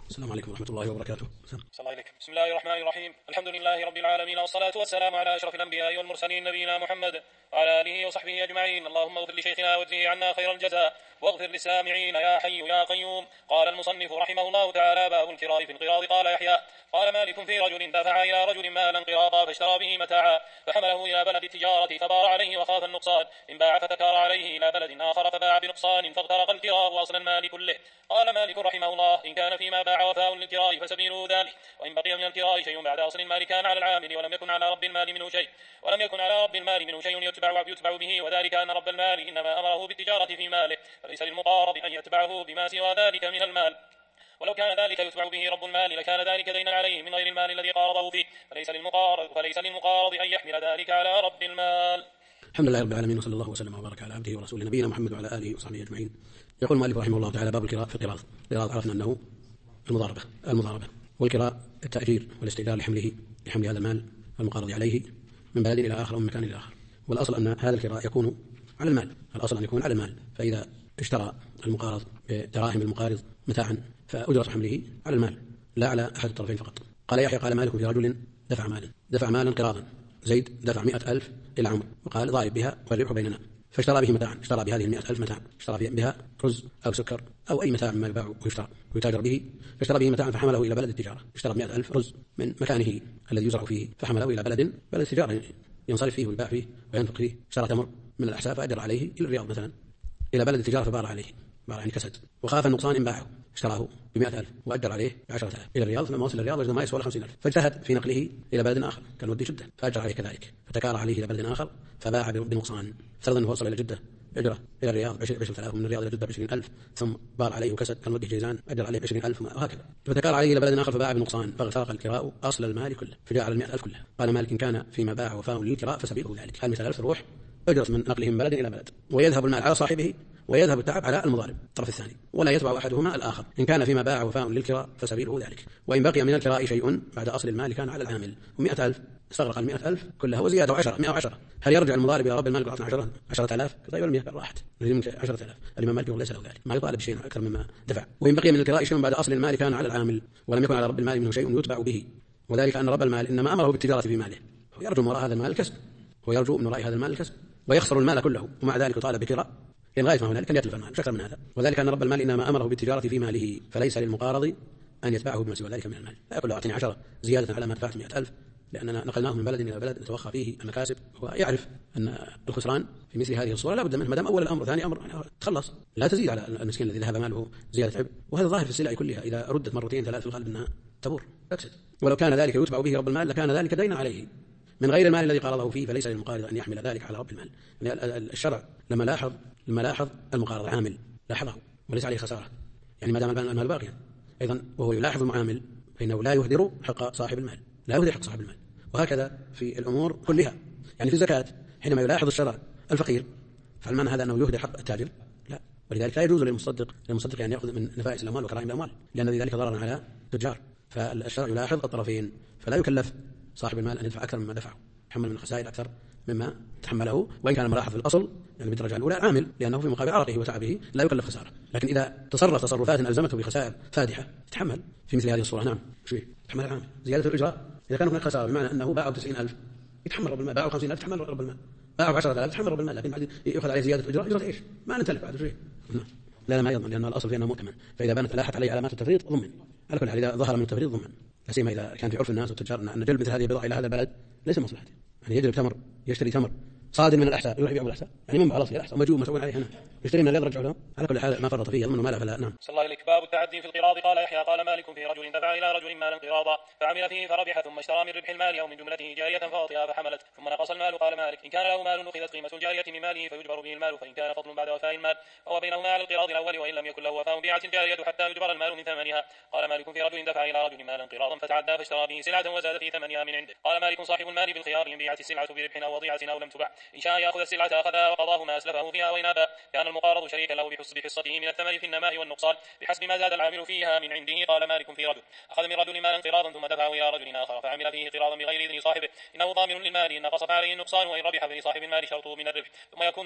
السلام عليكم ورحمة الله وبركاته. صلى الله عليك. بسم الله الرحمن الرحيم. الحمد لله رب العالمين، والصلاة والسلام على أشرف الأنبياء والمرسلين نبينا محمد وعلى آله وصحبه أجمعين. اللهم اغفر لشيخنا واجزه عنا خير الجزاء، واغفر للسامعين يا حي يا قيوم. قال المصنف رحمه الله تعالى: باب الكراء في انقراض. قال يحيى: قال مالك في رجل دفع إلى رجل مالا انقراضا فاشترى به متاعا فحمله إلى بلد التجارة فبار عليه وخاف النقصان، إن باع فتكار عليه إلى بلد آخر فباع بنقصان فاغترق الكراء أصل المال كله. قال مالك رحمه الله: إن كان فيما باع وفاء للكراء فسبيله ذلك، وإن بقي من الكراء شيء بعد أصل المال كان على العامل ولم يكن على رب المال منه شيء يتبع به، وذلك أن رب المال إنما أمره بالتجارة في ماله، فليس للمقارض أن يتبعه بما سوى ذلك من المال، ولو كان ذلك يتبع به رب المال لكان ذلك دينا عليه من غير المال الذي قارضه فيه، فليس للمقارض أن يحمل ذلك على رب المال. الحمد لله رب العالمين، وصلى الله وسلم وبارك على عبده ورسوله نبينا محمد وعلى آله وصحبه أجمعين. يقول المؤلف رحمه الله تعالى: باب الكراء في القراض. القراض عرفنا أنه المضاربة، والكراء التأجير والاستئجار لحمل هذا المال المقارض عليه من بلد إلى آخر أو من مكان إلى آخر. والأصل أن هذا الكراء يكون على المال، فإذا اشترى المقارض بدراهم المقارض متاعا فأجرة حمله على المال لا على أحد الطرفين فقط. قال يحيى: قال مالك في رجل دفع مالا قراضا. زيد دفع 100,000 إلى عمرو وقال: ضارب بها والربح بيننا، فاشترى به متاعا، اشترى بهذه 100,000 متاعا، اشترى بها رز أو سكر أو أي متاع مما يباع ويتاجر به، فاشترى به متاعا فحمله إلى بلد التجارة. اشترى 100,000 رز من مكانه الذي يزرع فيه فحمله إلى بلد التجارة ينصرف فيه ويباع فيه وينفق فيه. اشترى تمر من الأحساء فأجر عليه إلى الرياض مثلا، إلى بلد التجارة فبار عليه، يعني كسد، وخاف النقصان إن باعه، اشتراه ب100,000 وأجر عليه ب10,000 إلى الرياض، فلما وصل الرياض وجد ما يسوى 50,000، فاجتهد في نقله إلى بلد آخر كان ودي جدة فأجر عليه كذلك، فتكار عليه إلى بلد آخر فباع بنقصان. افترض أنه وصل إلى جدة أجره إلى الرياض ب20,000، ومن الرياض إلى جدة ب20,000، ثم بار عليه وكسد كان وده جيزان أجر عليه ب20,000 وهكذا، فتكار عليه إلى بلد آخر فباع بنقصان، فاغترق الكراء أصل المال كله فجاء على 100,000 كلها. قال مالك: إن كان فيما باع وفاء للكراء فسبيله ذلك. هل 100,000 تروح أجرة من نقله من بلد إلى بلد، ويذهب المال على صاحبه ويذهب التعب على المضارب الطرف الثاني، ولا يتبع أحدهما الآخر. إن كان فيما باع وفاء للكراء فسبيله ذلك، وإن بقي من الكراء شيء بعد أصل المال كان على العامل. و100,000 استغرق 100,000 كلها وزيادة 110. هل يرجع المضارب إلى رب المال يقول 10,000؟ طيب المية راحت، لازم 10,000. الإمام مالك يقول ليس له ذلك، ما يطالب بشيء أكثر مما دفع. وإن بقي من الكراء شيء بعد أصل المال كان على العامل ولم يكن على رب المال منه شيء يتبع به، وذلك أن رب المال إنما أمره بالتجارة في ماله، ويرجو من وراء هذا المال الكسب، ويخسر المال كله، ومع ذلك يطالب بكراء لغاية ما هنالك أن يتلف المال مش أكثر من هذا. وذلك أن رب المال إنما أمره بالتجارة في ماله، فليس للمقارض أن يتبعه بما سوى ذلك من المال. لا يقول له أعطني 10 زيادة على ما دفعت 100,000، لأننا نقلناه من بلد إلى بلد نتوخى فيه المكاسب. هو يعرف أن الخسران في مثل هذه الصورة لا بد منه، ما دام أول الأمر ثاني أمر تخلص، لا تزيد على المسكين الذي ذهب ماله زيادة عبء. وهذا ظاهر في السلع كلها، إذا ردت مرتين 3 في الغالب أنها تبور تفسد. ولو كان ذلك يتبع به رب المال لكان ذلك دينا عليه من غير المال الذي قارضه فيه، فليس للمقارض أن يحمل ذلك على رب المال. يعني الشرع لما لاحظ المقارض عامل لاحظه وليس عليه خسارة، يعني ما دام المال باقيا أيضا وهو يلاحظ المعامل فإنه لا يهدر حق صاحب المال، وهكذا في الأمور كلها. يعني في الزكاة حينما يلاحظ الشرع الفقير، فالمعنى هذا أنه يهدر حق التاجر؟ لا، ولذلك لا يجوز للمصدق أن يأخذ من نفائس الأموال وكرائم الأموال، لأن ذلك ضرر على التجار. فالشرع يلاحظ الطرفين، فلا يكلف صاحب المال أن يدفع أكثر مما دفعه، يحمل من الخسائر أكثر مما تحمله، وإن كان الملاحظ في الأصل يعني بالدرجة الأولى عامل، لأنه في مقابل عرقه وتعبه لا يكلف خسارة. لكن إذا تصرف تصرفات ألزمته بخسائر فادحة يتحمل في مثل هذه الصورة. نعم، يتحمل العامل. زيادة الإجراء إذا كان هناك خسارة بمعنى أنه باعه ب90,000 يتحمل رب المال، باعه ب50,000 يتحمل رب المال، باعه ب10,000 يتحمل رب المال، لكن بعد يأخذ عليه زيادة إجراء إيش؟ ما نتلف بعد شيء. لا ما يضمن، لأن الأصل فيه أنه مؤتمن، فإذا لاحت عليه علامات التفريط ضمن. على كل حال إذا ظهر من التفريط ضمن، لا سيما إذا كان في عرف الناس والتجار أن جلب مثل هذه البضاعة إلى هذا البلد ليس مصلحته. يعني يجلب تمر، يشتري تمر صادر من الأحساء يروح يبيع الأحساء، يعني منبع الأصل الأحساء مجوب مسؤول عليه هنا، يشتري من الرياض يرجع له. على كل حال ما فرط فيه يضمن ماله فلا. نعم. صلى الله عليك. باب التعدي في القراض. قال يحيى: قال مالك في رجل دفع إلى رجل مالا قراضا فعمل فيه فربح، ثم اشترى من ربح المال أو من جملته جارية فأعطيها فحملت ثم نقص المال. قال مالك: إن كان له مال أخذت قيمة الجارية من ماله فيجبر به المال، فإن كان فضل بعد وفاء المال فهو بينهما على القراض الأول، وإن لم يكن له وفاء بيعت الجارية حتى يجبر المال من ثمنها. قال مالك في رجل دفع إلى رجل مالا قراضا فتعدى فاشترى به سلعة وزاد في ثمنها من عنده. قال مالك: صاحب المال بالخيار إن بيعت السلعة بربح أو وضيعة أو لم تبع، إن شاء يأخذ السلعة أخذها وقضاه ما أسلفه فيها، وإن أبى كان المقارض شريكا له بحصته من الثمن في النماء والنقصان بحسب ما زاد العامل فيها من عنده. قال مالك في رجل أخذ من رجل مالا قراضا ثم دفعه إلى رجل آخر فعمل فيه قراضا بغير إذن صاحبه، إنه ضامن للمال إن نقص فعليه النقصان، وإن ربح فلصاحب المال شرطه من الربح، ثم يكون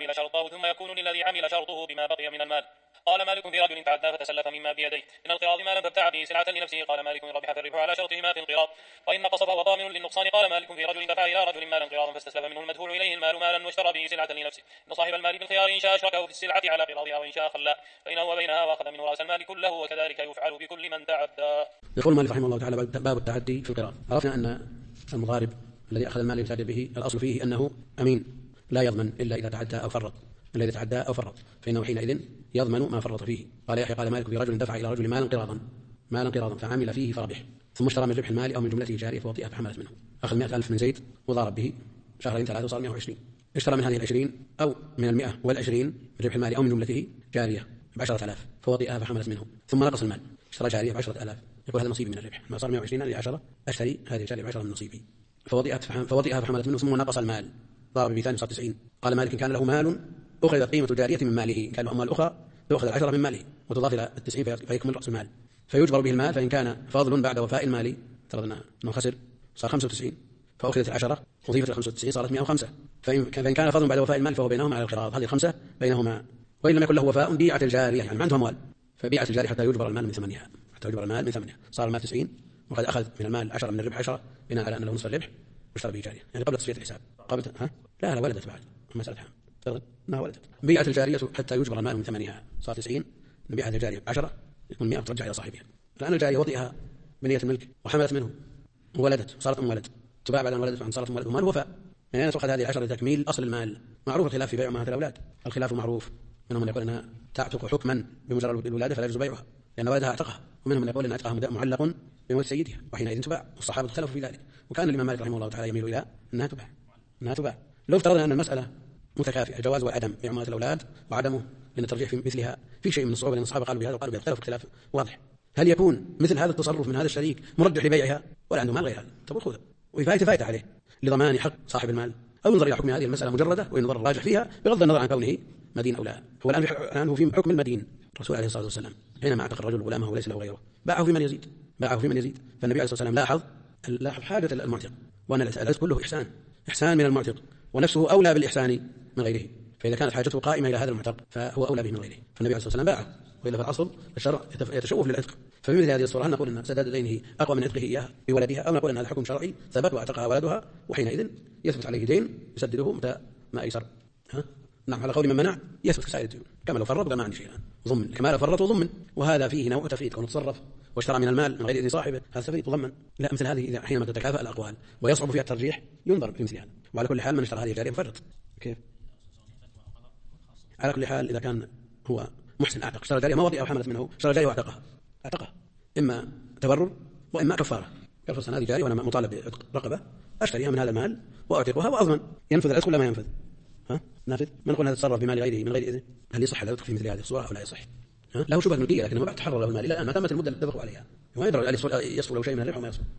للذي عمل شرطه بما بقي من المال. قال مالك في رجل تعدى فتسلف مما بيديه من القراض مالا فابتاع به سلعة لنفسه. قال مالك إن ربح فالربح على شرطه ما في القراض، وإن نقص فهو ضامن للنقصان. قال مالك في رجل دفع إلى رجل مالا قراضا فاستسلف منه المدفوع إليه المال مالا واشترى به سلعة لنفسه، إن صاحب المال بالخيار إن شاء أشركه في السلعة على قراضها وإن شاء خلى بينه وبينها وأخذ منه رأس المال كله، وكذلك يفعل بكل من تعدى. يقول مالك رحمه الله تعالى باب التعدي في القراض. عرفنا أن المضارب الذي أخذ المال يتاجر به الأصل فيه أنه أمين لا يضمن إلا إذا تعدى أو فرط، الذي تعدى أو فرط فإنه حينئذ يضمن ما فرط فيه. قال يحيى قال مالك في رجل دفع إلى رجل مالا قراضا فعمل فيه فربح، ثم اشترى من ربح المال أو من جملته جارية فوطئها فحملت منه. أخذ 100,000 من زيد وضارب به شهرين 3 وصار 120. اشترى من هذه 20 أو من 120 من ربح المال أو من جملته جارية ب10,000 فوطئها فحملت منه، ثم نقص المال اشترى جارية ب10,000، يقول هذا نصيبي من الربح، ما صار 120 هذه 10 أشتري هذه الجارية ب10 من نصيبي، فوطئها فحملت منه، ثم نقص المال ضارب بثاني صار 90. قال مالك كان له مال أخذ قيمة جارية من ماله، كان له أموال أخرى تأخذ 10 من ماله وتضاف إلى 90 فيكمل رأس المال، فيجبر به المال. فإن كان فاضل بعد وفاء المال افترضنا أنه خسر صار 95 فأخذت 10 وضيفت 95 صارت 105. فإن كان فاضل بعد وفاء المال فهو بينهما على القراض، هذه 5 بينهما. وإن لم يكن له وفاء بيعت الجارية، يعني ما عنده أموال فبيعت الجارية حتى يجبر المال من ثمنها، صار المال 90 وقد أخذ من المال 10 من الربح 10 بناء على أنه نصف الربح واشترى به جارية، يعني قبل تصفية الحساب قبل لا ولدت بعد مسألة ما ولدت. بيعت الجارية حتى يجبر المال من ثمنها، صار 90 نبيعها الجارية 10 يكون 100 ترجع إلى صاحبها. الآن الجارية وطئها بنية الملك وحملت منه وولدت وصارت ولد، تباع بعد أن ولدت وأن صارت ولد، ومال وفاء. من أين تؤخذ هذه 10 لتكميل أصل المال؟ معروف الخلاف في بيع أمهات الأولاد، الخلاف معروف، منهم من يقول أنها تعتق حكما بمجرد الولادة فلا يجوز بيعها لأن ولدها اعتقها، ومنهم من يقول أن عتقها معلق بموت سيدها وحينئذ تباع، والصحابة اختلفوا في ذلك، وكان الإمام مالك رحمه الله تعالى يميل إلى أنها تباع. لو افترضنا أن المسألة متكافئة، الجواز والعدم بيع أمهات الأولاد وعدمه لأن الترجيح في مثلها في شيء من الصعوبة لأن الصحابة قالوا بهذا وقالوا بهذا، اختلفوا اختلاف واضح. هل يكون مثل هذا التصرف من هذا الشريك مرجح لبيعها ولا عنده مال غير هذا؟ تقول خذها وفائدة عليه لضمان حق صاحب المال، أو ينظر إلى حكم هذه المسألة مجردة وينظر الراجح فيها بغض النظر عن كونه مدين أو لا. هو الآن هو في حكم المدين. الرسول عليه الصلاة والسلام حينما اعتق الرجل غلامه وليس له غيره باعه في من يزيد، فالنبي عليه الصلاة والسلام لاحظ حاجة المعتق، وأن العتق كله إحسان من المعتق، ونفسه أولى بالإحسان من غيره، فإذا كانت حاجته قائمة إلى هذا المعتق فهو أولى به من غيره، فالنبي عليه الصلاة والسلام باعه، وإلا فالأصل الشرع يتشوف للعتق. ففي مثل هذه الصورة هل نقول أن سداد دينه أقوى من عتقه إياها بولدها، أو نقول أن هذا حكم شرعي ثبت واعتقها ولدها وحينئذ يثبت عليه دين يسدده متى ما أيسر؟ نعم، على قول من منع يثبت كسائر الديون، كما لو فرط ما عندي شيء ضمن، كما لو فرط وضمن، وهذا فيه نوع تفريط، كونه تصرف واشترى من المال من غير إذن صاحبه، هذا تفريط ضمن. لا، مثل هذه إذا حينما تتكافأ الأقوال ويصعب فيها الترجيح ينظر في مثل هذا. وعلى كل حال من اشترى هذه الجارية مفرط. كيف؟ على كل حال إذا كان هو محسن أعتق، اشترى جارية ما وطئ أو حملت منه، اشترى جارية واعتقها إما تبرر وإما كفارة. كفارة هذه جارية وأنا مطالب بعتق رقبة، أشتريها من هذا المال وأعتقها وأضمن. ينفذ العتق ولا ما ينفذ؟ نافذ. من قلنا هذا تصرف بمال غيره من غير إذن، هل يصح العتق في مثل هذه الصورة أو لا يصح؟ له شبهة ملكية لكنه بعد تحرر له المال إلى الآن ما تمت المدة التي اتفقوا عليها، وما يدري هل يصل له شيء من الربح وما يصل.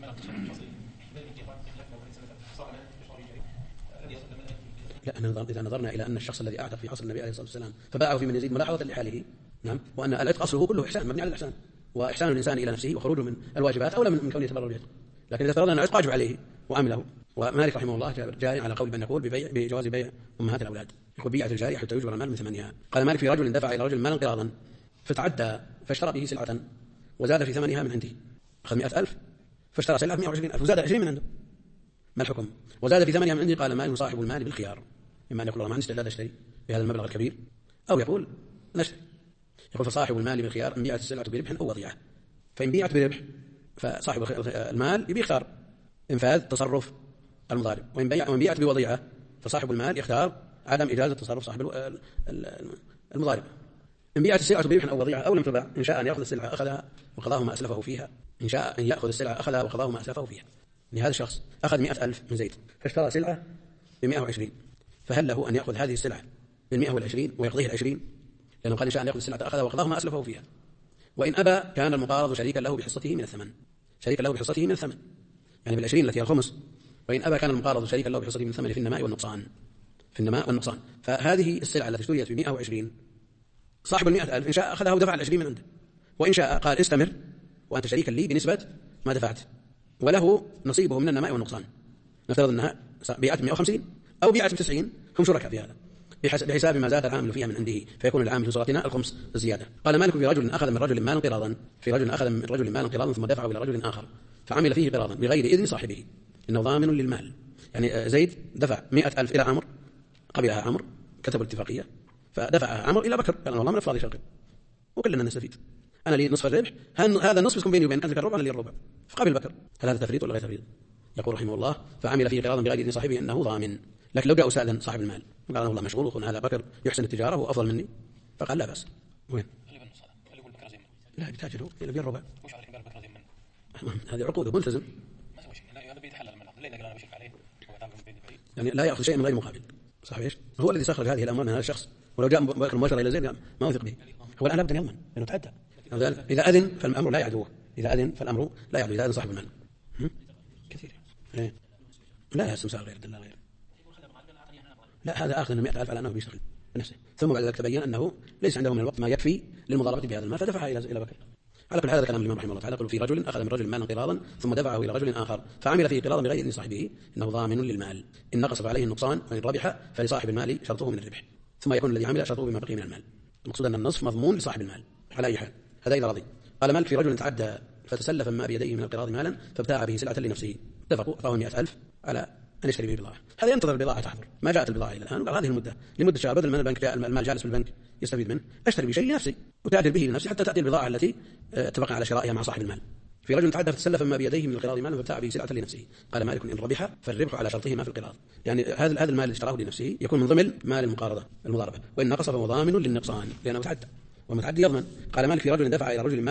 لا، إذا نظرنا إلى أن الشخص الذي أعتق في عصر النبي عليه الصلاة والسلام فباعه في من يزيد ملاحظة لحاله، نعم، وأن العتق أصله كله إحسان مبني على الإحسان، وإحسان الإنسان إلى نفسه وخروجه من الواجبات أولى من كونه يتبرر بعتق. لكن إذا افترضنا أن العتق واجب عليه وعمله، ومالك رحمه الله جاري على قول بأن يقول بجواز بيع أمهات الأولاد، يقول بيعت الجارية حتى يجبر المال من ثمنها. قال مالك في رجل دفع إلى رجل مالا قراضا فتعدى فاشترى به سلعة وزاد في ثمنها من عنده، أخذ 100,000 فاشترى سلعة 120,000 وزاد 20 من عنده، ما الحكم؟ وزاد في ثمنها من عنده. قال مالك صاحب المال بالخيار، إما أن يقول والله ما عندي استعداد أشتري بهذا المبلغ الكبير، أو يقول نشتري. يقول فصاحب المال بالخيار إن بيعت السلعة بربح أو وضيعة، فإن بيعت بربح فصاحب المال يختار إنفاذ تصرف المضارب، وإن بيعت بوضيعة فصاحب المال يختار عدم إجازة تصرف صاحب المضارب. إن بيعت السلعة بربح أو وضيعة أو لم تباع إن شاء أن يأخذ السلعة أخذها وقضاه ما أسلفه فيها، إن شاء أن يأخذ السلعة أخذها وقضاه ما أسلفه فيها. لهذا الشخص أخذ 100,000 من زيد فاشترى سلعة ب120، فهل له أن يأخذ هذه السلعة ب120 ويقضيه 20؟ لأنه قال إن شاء أن يأخذ السلعة أخذها وقضاه ما أسلفه فيها. وإن أبى كان المقارض شريكا له بحصته من الثمن، يعني بال20 التي هي الخمس وإن أبى كان المقارض شريكا له بحصته من الثمن في النماء والنقصان. فهذه السلعة التي اشتريت ب 120 صاحب 100,000 إن شاء أخذها ودفع 20 من عنده، وإن شاء قال استمر وأنت شريكا لي بنسبة ما دفعت، وله نصيبه من النماء والنقصان. نفترض أنها بيعت 150 أو بيعت 90، هم شركاء في هذا بحساب ما زاد العامل فيها من عنده، فيكون العامل في صورتنا الخمس الزيادة. قال مالك في رجل أخذ من رجل مالا قراضا ثم دفعه إلى رجل آخر فعمل فيه قراضا بغير إذن صاحبه، إنه ضامن للمال. يعني زيد دفع 100,000 إلى عمرو، قبلها عمرو، كتبوا الاتفاقية، فدفعها عمرو إلى بكر، قال والله من أفراضي شركة وكلنا نستفيد، أنا لي نصف الربح، هذا النصف يكون بيني وبينك، أنت الربع أنا لي الربع، فقبل بكر. هل هذا تفريط ولا غير تفريط؟ يقول رحمه الله فعمل فيه قراضا بغير إذن صاحبه إنه ضامن. لكن لو جاء أستاذا صاحب المال قال والله مشغول وأخونا هذا بكر يحسن التجارة وأفضل مني، فقال لا بأس. وين؟ لا بتاجره إلى بين الربع. وش عليه بكر زي من؟ هذه عقوده ملتزم. ما سوى شيء، هذا بيتحلل منه، ليه قال أنا بشرف عليه؟ يعني لا يأخذ شيء من غير مقابل. صح إيش؟ هو الذي استخرج هذه الأموال من هذا الشخص، ولو جاء بكر مباشرة إلى زيد ما أوثق به. هو الآن لابد أن يضمن لأنه تعدى. إذا أذن فالأمر لا يعدوه، إذا أذن صاحب المال. كثير. إيه؟ لا يا سمسار غير دلال غير. لا هذا آخذ 100,000 على أنه بيشتغل بنفسه، ثم بعد ذلك تبين أنه ليس عنده من الوقت ما يكفي للمضاربة بهذا المال فدفعها إلى بكر. على كل هذا كلام الإمام رحمه الله تعالى. يقول في رجل أخذ من رجل مالا قراضا ثم دفعه إلى رجل آخر فعمل فيه قراضا بغير إذن صاحبه إنه ضامن للمال، إن نقص فعليه النقصان وإن ربح فلصاحب المال شرطه من الربح، ثم يكون الذي عمل شرطه بما بقي من المال. المقصود أن النصف مضمون لصاحب المال على أي حال، هذا إذا رضي. قال مالك في رجل تعدى فتسلف ما بيديه من القراض مالا فابتاع به سلعة لنفسه، اتفقوا أعطاه 100,000 على أن يشتري به بضاعة. هذا ينتظر البضاعة تحضر، ما جاءت البضاعة إلى الآن، وقال هذه لمدة شهر، بدل من البنك جاء المال جالس في البنك يستفيد منه، أشتري بشيء لنفسي وتعدل به لنفسي حتى تأتي البضاعة التي اتفقنا على شرائها مع صاحب المال. في رجل تعدى فتسلف ما بيديه من القراض مالا فابتاع به سلعة لنفسه، قال مالك إن ربح فالربح على شرطه ما في القراض. يعني هذا المال اللي اشتراه لنفسه يكون من ضمن مال المضاربة، وإن نقص فهو ضامن للنقصان لأنه تعدى، والمتعدي يضمن. قال مالك في رجل دفع إلى رجل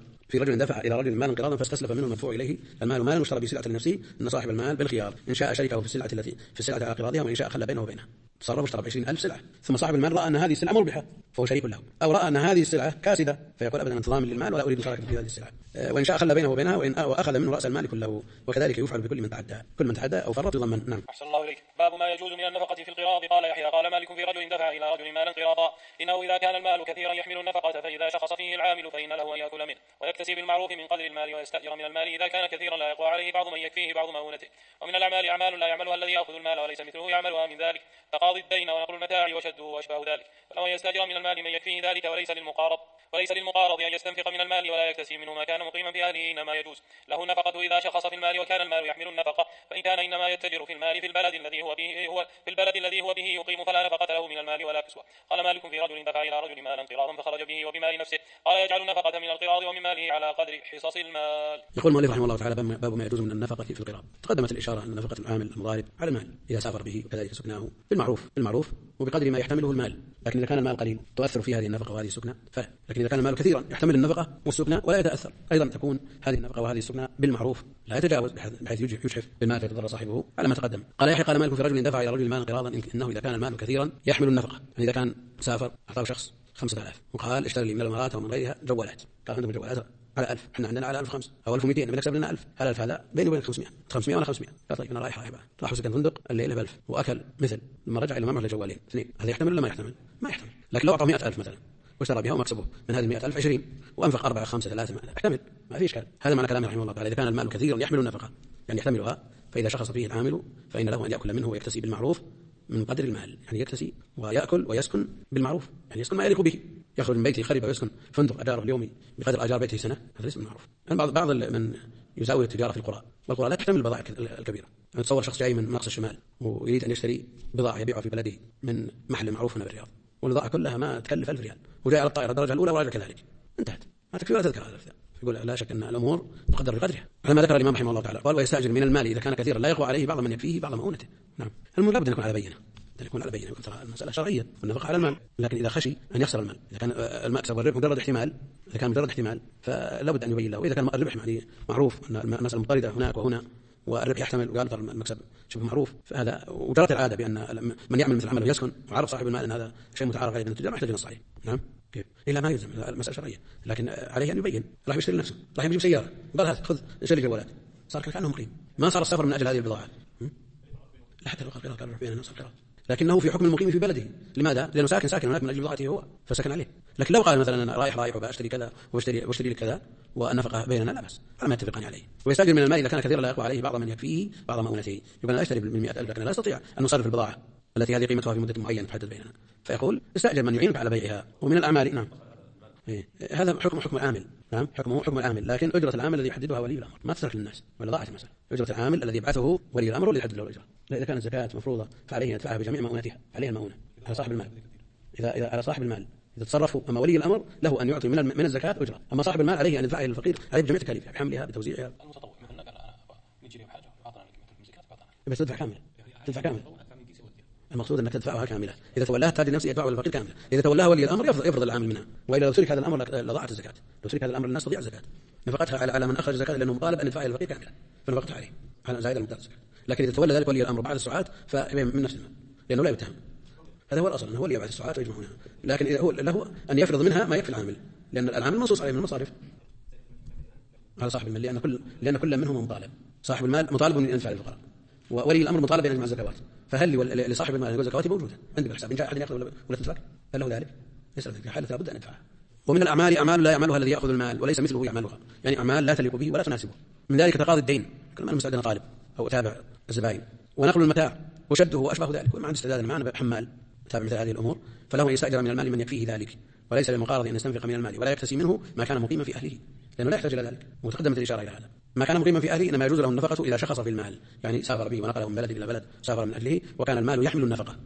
مالا قراضا فاستسلف منه المدفوع إليه المال مالا واشترى بسلعة لنفسه، أن صاحب المال بالخيار إن شاء شركه في السلعة على قراضها، وإن شاء خلى بينه وبينها. تصرف اشترى ب20,000 سلعة، ثم صاحب المال رأى أن هذه السلعة مربحة فهو شريك له، أو رأى أن هذه السلعة كاسدة فيقول أبدا أنت ضامن للمال ولا أريد مشاركة في هذه السلعة، وإن شاء خلى بينه وبينها وأخذ منه رأس المال كله. وكذلك يفعل بكل من تعدى، كل من تعدى أو فرط يضمن. نعم. أحسن الله إليك. باب ما يجوز من النفقة في القراض. قال يحيى قال مالك في رجل دفع إلى رجل مالا قراضا إنه إذا كان المال كثيرا يحمل النفقة فإذا شخص فيه العامل فإن له أن يأكل منه ويكتسي بالمعروف من قدر المال ويستأجر من المال إذا كان كثيرا لا يقوى عليه بعض من يكفيه بعض مؤونته. ومن الأعمال أعمال لا يعملها الذي يأخذ المال وليس مثله يعملها من ذلك كقاضي الدين ونقل المتاع وشده وأشباه ذلك، فلو يستأجر من المال من يكفيه ذلك وليس للمقارض أن يستنفق من المال ولا يكتسي منه ما كان مقيما في أهله إنما يجوز له النفقة إذا شخص في المال وكان المال يحمل النفقة، فإن كان إنما يتجر في المال في البلد الذي هو به يقيم فلا نفقة له من المال ولا كسوة. قال مالك في رجل دفع إلى رجل مالا قراضا فخرج به وبمال نفسه، قال يجعل النفقة من القراض ومن ماله على قدر حصص المال. يقول المؤلف رحمه الله تعالى باب ما يجوز من النفقة في القراض. تقدمت الإشارة أن نفقة العامل المضارب على المال إذا سافر به وكذلك سكناه بالمعروف وبقدر ما يحتمله المال، لكن إذا كان المال قليل تؤثر فيه هذه النفقة وهذه السكنة فلا، لكن إذا كان المال كثيرا يحتمل النفقة والسكنة ولا يتأثر أيضا تكون هذه النفقة وهذه السكنة بالمعروف لا يتجاوز بحيث يجحف بالمال فيتضرر صاحبه على ما تقدم. قال يحيى قال مالك في رجل دفع إلى رجل مالا قراضا إنه إذا كان المال كثيرا يحمل النفقة، يعني إذا كان سافر أعطاه شخص 5,000 وقال اشتري لي من الإمارات ومن غيرها جوالات، قال عندهم جوالات على 1000 احنا عندنا على 1005 أو 1200 بنكسب لنا 1000، هل 1000 هذا بيني وبينك 500 وأنا 500، قال طيب أنا راح سكن فندق الليلة ب1000 وأكل مثل لما رجع إلى ما معه جوالين اثنين، هذا يحتمل ولا ما يحتمل؟ ما يحتمل. لكن لو أعطاه 100,000 مثلا واشترى بها ومكسبه من هذه 100,000 20 وأنفق 4 5 3 يحتمل، ما في إشكال. هذا معنى كلامه رحمه الله تعالى إذا كان المال كثيرا يحمل النفقة يعني يحتملها، فإذا شخص فيه العامل فإن له أن يأكل منه ويكتسي بالمعروف من قدر المال، يعني يكتسي ويأكل ويسكن بالمعروف، يعني يسكن ما يليق به، يخرج من بيته خريبة ويسكن فندق أجاره اليومي بقدر أجار بيته سنة، هذا ليس بالمعروف. يعني بعض من يزاول التجارة في القرى والقرى لا تحتمل البضائع الكبيرة، يعني تصور شخص جاي من نقص الشمال ويريد أن يشتري بضاعة يبيعها في بلده من محل معروف هنا بالرياض والبضاعة كلها ما تكلف 1000 ريال وجاء على الطائرة الدرجة الأولى وراجع كذلك، انتهت ما تكفي ولا تذكر هذا الريال. يقول لا شك أن الأمور تقدر بقدرها، هذا ما ذكر الإمام رحمه الله تعالى. قال ويستأجر من المال إذا كان كثيرا لا يقوى عليه بعض من يكفيه بعض مؤونته. نعم المهم لابد أن يكون على بينة، يكون ترى المسألة شرعية والنفقة على المال، لكن إذا خشي أن يخسر المال، إذا كان المكسب والربح مجرد احتمال، إذا كان مجرد احتمال فلابد أن يبين له، وإذا كان الربح يعني معروف أن المسألة مضطردة هناك وهنا والربح يحتمل وقال ترى المكسب شبه معروف، فهذا وجرت العادة بأن من يعمل مثل عمله يسكن وعرف صاحب المال أن هذا شيء متعارف عليه من التجار ما يحتاج نص عليه. نعم كيف إلا ما يلزم المسألة شرعية، لكن عليه أن يبين. راح يشتري لنفسه، راح يجيب سيارة قال هات خذ اشتري جوالات، صار كأنه مقيم، ما صار السفر من أجل هذه البضاعة، حتى لو قال قراض كان بين الناس القراض، لكنه في حكم المقيم في بلده. لماذا؟ لأنه ساكن هناك من أجل بضاعته هو فسكن عليه. لكن لو قال مثلا أنا رايح وبأشتري كذا واشتري كذا والنفقة بيننا لا بأس على ما يتفقان عليه. ويستأجر من المال إذا كان كثيرا لا يقوى عليه بعض من يكفيه بعض مؤونته. يقول أنا أشتري ب100,000 لكن لا أستطيع أن أصرف البضاعة التي هذه قيمتها في مدة معينة تحدد بيننا، فيقول استأجر من يعينك على بيعها. ومن الأعمال نعم هذا حكم العامل، نعم حكم العامل، لكن أجرة العامل الذي يحددها ولي الأمر ما تترك للناس ولا ضاعت المسألة. أجرة العامل الذي يبعثه ولي الأمر واللي يحدد له الأجرة. إذا كانت الزكاة مفروضة فعليه يدفعها بجميع مؤونتها، عليه المؤونة على صاحب المال. إذا على صاحب المال إذا تصرفوا، أما ولي الأمر له أن يعطي من الزكاة أجرة، أما صاحب المال عليه أن يدفعها إلى الفقير عليه بجميع تكاليفها بحملها بتوزيعها. المتطوع مثلنا قال نجري بحاجة أعطنا من زكاة أعطنا بس تدفع كامل. المقصود أنك تدفعها كاملة. إذا تولاها تاج نفسه يدفعها للفقير كاملة. إذا تولاها ولي الأمر يفرض العامل منها، وإلا لو ترك هذا الأمر لضاعت الزكاة. لو ترك هذا الأمر للناس تضيع الزكاة. نفقتها على من أخرج الزكاة لأنه مطالب أن يدفعها للفقير كاملة، فنفقتها عليه على زائد المقدار الزكاة. لكن إذا تولى ذلك ولي الأمر بعد السعات فمن نفس المال لأنه لا يتهم. هذا هو الأصل، أنه هو اللي يبعث السعات ويجمعونها. لكن إذا هو له أن يفرض منها ما يكفي العامل، لأن العامل منصوص عليه من المصارف على صاحب المال، لأن كل منهم مطالب. صاحب المال مطالب بأن يدفع للفقراء، وولي الأمر مطالب بأن يجمع الزكوات. فهل لصاحب المال يقول زكواتي موجودة عندي بالحساب، إن جاء أحد يأخذ ولا تدفع هل له ذلك؟ ليس له ذلك، حالة لابد أن يدفعها. ومن الأعمال أعمال لا يعملها الذي يأخذ المال وليس مثله يعملها، يعني أعمال لا تليق به ولا تناسبه. من ذلك تقاضي الدين، كل ما المستأجر طالب أو تابع الزبائن، ونقل المتاع وشده وأشبه ذلك. وما عنده استعداد معنا حمال تابع مثل هذه الأمور، فله أن يستأجر من المال من يكفيه ذلك، وليس للمقارض أن يستنفق من المال ولا يكتسي منه ما كان مقيما في أهله، لأنه لا يحتاج إلى ذلك. وتقدمت الإشارة إلى هذا. ما كان مقيما في أهله إنما يجوز له النفقة إذا شخص في المال، يعني سافر به ونقله من بلد إلى بلد سافر من أجله، وكان المال يحمل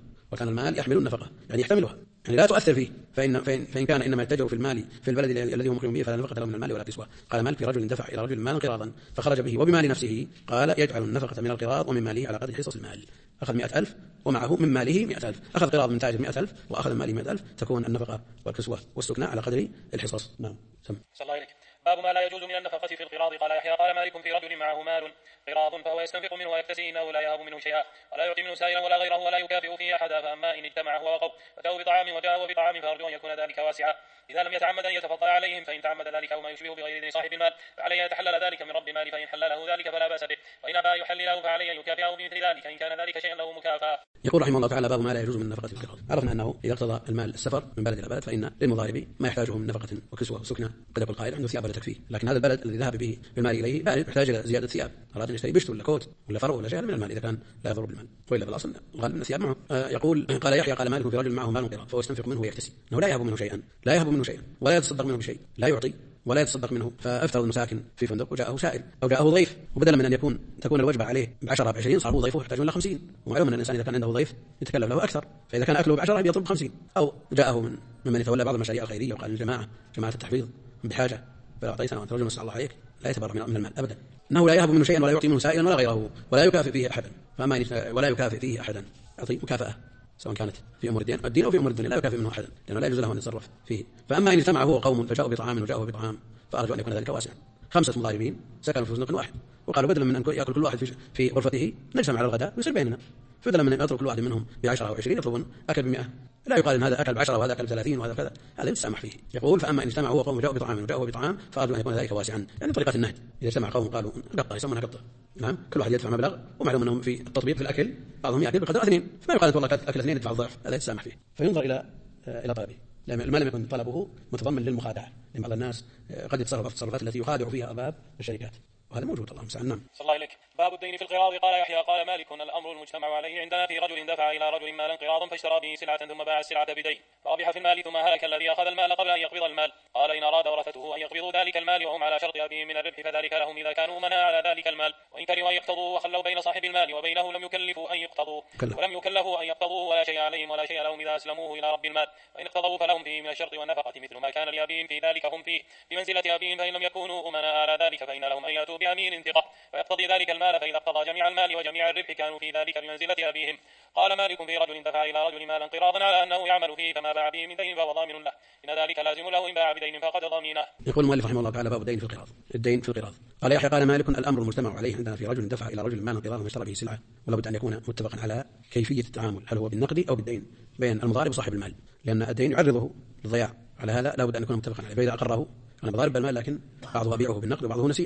النفقة، يعني يحتملها، يعني لا تؤثر فيه. فإن كان إنما يتجر في المال في البلد الذي هو مقيم به فلا نفقة له من المال ولا كسوة. قال مالك في رجل دفع إلى رجل مالا قراضا فخرج به وبمال نفسه، قال يجعل النفقة من القراض ومن ماله على قدر حصص المال. أخذ 100,000 ومعه من ماله 100,000، أخذ قراض من تاجر 100,000 وأخذ من ماله 100,000، تكون النفقة والكسوة والسكنى على قدر الحصص. نعم. صلى الله عليك. باب ما لا يجوز من النفقة في القراض. قال يحيى قال مالك في رجل معه مال قراض فهو يستنفق منه ويكتسي إنه لا يهب منه شيئا ولا يعطي منه سائلا ولا غيره ولا يكافئ فيه أحدا، فأما إن اجتمع هو وقوم فجاءوا بطعام فأرجو أن يكون ذلك واسعا، إذا لم يتعمد أن يتفضل عليهم، فإن تعمد ذلك أو ما يشبه بغير إذن صاحب المال فعليه أن يتحلل ذلك من رب المال، فإن حلله ذلك فلا بأس به، وإن أبى يحلله فعليه أن يكافئه بمثل ذلك إن كان ذلك شيئا له مكافأة. يقول رحمه الله تعالى باب ما لا يجوز من نفقة القراض. عرفنا أنه إذا اقتضى المال السفر من بلد إلى بلد فإن للمضارب ما يحتاجه من نفقة وكسوة وسكنة. قد يقول قائل عنده ثياب لا تكفيه، لكن هذا البلد الذي ذهب به بالمال إليه يحتاج إلى زيادة ثياب، أراد أن يشتري بشت ولا كوت ولا فرو ولا شيء من المال إذا كان لا يضر بالمال، وإلا في الأصل غالب من الثياب معه. يقول قال يحيى قال مالك في رجل معه مال قراض فهو يستنفق منه ويكتسي، أنه لا يهب منه شيئا ولا يتصدق منه بشيء، لا يعطي ولا يتصدق منه. فافترض انه ساكن في فندق وجاءه سائل او جاءه ضيف، وبدلا من ان تكون الوجبه عليه ب10 ب20 صار ضيفه يحتاج الى 50، ومعلوم ان الانسان اذا كان عنده ضيف يتكلف له اكثر، فاذا كان اكله ب10 يطلب 50. او جاءه ممن يتولى بعض المشاريع الخيريه وقال جماعه التحفيظ بحاجه فاعطيتنا وانت رجل مسع الله عليك، لا يتبرع من المال ابدا، انه لا يهب منه شيئا ولا يعطي منه سائلا ولا غيره ولا يكافئ فيه احدا. فاما ولا يكافئ فيه احدا يعطي مكافاه سواء كانت في امور الدين او في امور الدنيا، لا يكافئ منه احدا لانه لا يجوز له ان يتصرف فيه. فاما ان اجتمع هو قوم فجاءوا بطعام وجاءوا بطعام فارجو ان يكون ذلك واسعا. 5 مضاربين سكنوا في فندق واحد وقالوا بدلا من ان ياكل كل واحد في غرفته نجتمع على الغداء ويصير بيننا، فبدلا من ان يطلب كل واحد منهم ب10 أو 20 يطلبون اكل ب100، لا يقال ان هذا اكل ب10 وهذا اكل ب30 وهذا كذا، هذا يتسامح فيه. يقول فاما ان اجتمع هو قوم وجاءوا بطعام فارجو ان يكون ذلك واسعا، يعني طريقه النهج. اذا اجتمع قوم قالوا قطه يسمونها قطه، نعم، كل واحد يدفع مبلغ، ومعلوم انهم في التطبيق في الاكل بعضهم ياكل بقدر 2، فما يقال والله اكل 2 يدفع الضعف، هذا يتسامح فيه. فينظر الى طلبه، ما لم يكن طلبه متضمن للمخادعه، لأن بعض الناس قد يتصرف في التصرفات التي يخادع فيها أرباب الشركات، وهذا موجود. الله المستعان. نعم. صلى الله عليك. باب الدين في القراض. قال يحيى قال مالك الأمر المجتمع عليه عندنا في رجل دفع إلى رجل مالا قراضا فاشترى به سلعة ثم باع السلعة بدين فربح في المال ثم هلك الذي أخذ المال قبل أن يقبض المال. قال إن أراد ورثته أن يقبضوا ذلك المال وهم على شرط أبيهم من الربح فذلك لهم إذا كانوا منها على ذلك المال، وإن كرهوا أن يقتضوا وخلوا بين صاحب المال وبينه لم يكلفوا أن يقتضوا ولم يكلفوا أن يقتضوا ولا شيء عليهم ولا شيء لهم إذا أسلموه إلى رب المال، وإن اقتضوا فلهم فيه من الشرط والنفقة مثل ما كان لأبيهم في ذلك هم فيه بمنزلة أبيهم، فإن لم يكونوا أمناء على ذلك فإن لهم أن يأتوا بأمين ثقة فيقتضي ذلك المال، فإذا اقتضى جميع المال وجميع الربح كانوا في ذلك بمنزلة أبيهم. قال مالك في رجل دفع إلى رجل مالا قراضا على أنه يعمل فيه فما باع به من دين فهو ضامن له، إن ذلك لازم له إن باع بدين فقد ضمينه. يقول المؤلف رحمه الله تعالى باب الدين في القراض. قال يحيى قال مالك الأمر المجتمع عليه عندنا في رجل دفع إلى رجل مالا قراضا واشترى به سلعة، ولا بد أن يكون متفقا على كيفية التعامل، هل هو بالنقد أو بالدين بين المضارب وصاحب المال، لأن الدين يعرضه للضياع، على هذا لا بد أن يكون متفقا عليه. فإذا أقره أنا بضارب بالمال لكن بعضه أبيعه بالنقد وبعضه نسيئة،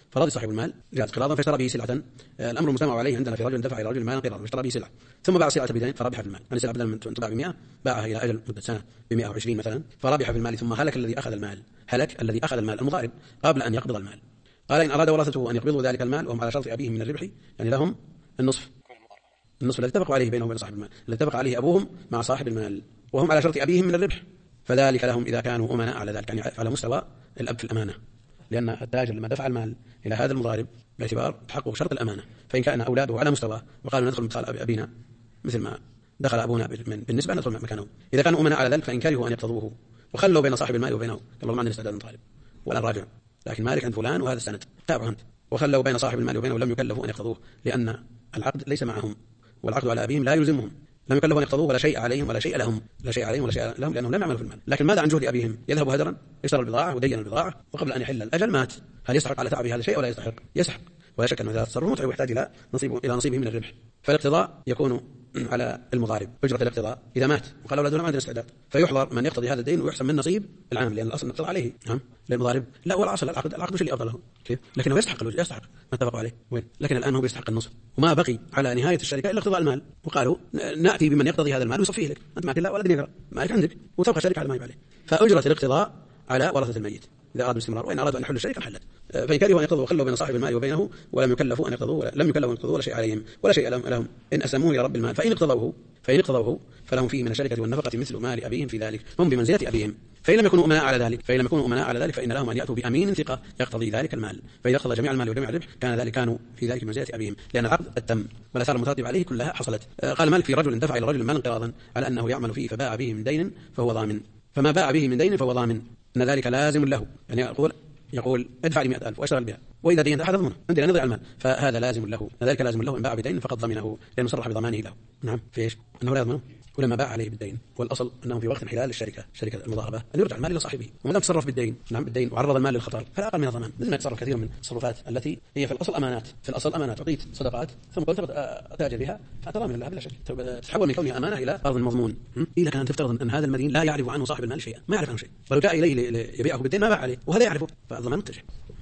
فرضي صاحب المال جاز قراضا فاشترى به سلعة. الأمر المجتمع عليه عندنا في رجل دفع إلى رجل مالا قراضا فاشترى به سلعة ثم باع سلعة بدين فربح في المال. يعني سلعة بدل من تباع ب100 باعها إلى أجل مدة سنة ب120 مثلا فربح في المال ثم هلك الذي أخذ المال المضارب قبل أن يقبض المال. قال إن أراد ورثته أن يقبضوا ذلك المال وهم على شرط أبيهم من الربح يعني لهم النصف الذي اتفقوا عليه بينهم وبين صاحب المال الذي اتفق عليه أبوهم مع صاحب المال وهم على شرط أبيهم من الربح فذلك لهم إذا كانوا أمناء على ذلك يعني على مستوى الأب في الأمانة لأن التاجر لما دفع المال إلى هذا المضارب باعتبار تحقق شرط الأمانة فإن كان أولاده على مستوى وقالوا ندخل مثال أبينا مثل ما دخل أبونا بالنسبة ندخل مكانه إذا كانوا أمناء على ذلك فإن كرهوا أن يقتضوه وخلوا بين صاحب المال وبينه والله ما عندنا استعداد نطالب ولا راجع لكن مالك عند فلان وهذا السند تابعوا أنت وخلوا بين صاحب المال وبينه ولم يكلفوا أن يقتضوه لأن العقد ليس معهم والعقد على أبيهم لا يلزمهم لم يكلفوا أن يقتضوه ولا شيء عليهم ولا شيء لهم لأنهم لم يعملوا في المال لكن ماذا عن جهد أبيهم يذهب هدرا اشترى البضاعة ودين البضاعة وقبل أن يحل الأجل مات هل يستحق على تعبه هذا الشيء ولا يستحق ولا شك أن هذا التصرف متعب ويحتاج إلى نصيبه من الربح فالاقتضاء يكون على المضارب أجرة الاقتضاء إذا مات وقال أولاده ما عندنا استعداد فيحضر من يقتضي هذا الدين ويحسن من نصيب العام لأن الأصل نقتضى عليه للمضارب لا ولا أصل العقد مش اللي أفضله كيف لكنه يستحق ما اتفقوا عليه وين لكن الآن هو يستحق النصف وما بقي على نهاية الشركة إلا اقتضاء المال وقالوا نأتي بمن يقتضي هذا المال ويصفيه لك أنت معك لا ولا دين معك عندك وتبقى الشركة على ما يبقى عليه فأجرة الاقتضاء على ورثة الميت إذا أرادوا الاستمرار وإن أرادوا أن يحلوا الشركة حلت فإن كرهوا أن يقتضوا وخلوا بين صاحب المال وبينه ولم يكلفوا أن يقتضوا ولا شيء عليهم ولا شيء لهم إن أسلموه لرب المال فإن اقتضوه فلهم فيه من الشركة والنفقة مثل مال أبيهم في ذلك هم بمنزلة أبيهم فإن لم يكونوا أمناء على ذلك فإن لهم أن يأتوا بأمين ثقة يقتضي ذلك المال فإذا اقتضى جميع المال وجميع الربح كانوا في ذلك بمنزلة أبيهم لأن العقد التم والآثار المترتبة عليه كلها حصلت. قال مالك في رجل دفع إلى رجل مالا قراضا على أنه يعمل فيه فباع به من دين فهو ضامن فما باع به من دين فهو ضامن أن ذلك لازم له يعني يقول ادفع لي 100,000 واشتغل بها وإذا دينت أحد ضمنه عندنا نضيع المال فهذا لازم له ذلك لازم له إن باع بدين فقد ضمنه لأنه صرح بضمانه له نعم في إيش أنه لا يضمنه ولما باع عليه بالدين والأصل أنه في وقت انحلال شركة المضاربة أن يرجع المال إلى صاحبه وما دام تصرف بالدين وعرض المال للخطر فلا أقل من الضمان مثل ما يتصرف كثير من التصرفات التي هي في الأصل أمانات أعطيت صدقات ثم قلت أتاجر بها فأنت ضامن لها بلا شك تتحول من كونها أمانة إلى أرض مضمون إذا كان تفترض أن هذا المدين لا يعرف عنه صاحب المال شيئا ما يعرف عنه شيء ولو جاء إليه يبيعه بالدين ما باع عليه وهذا يعرفه فالضمان متجه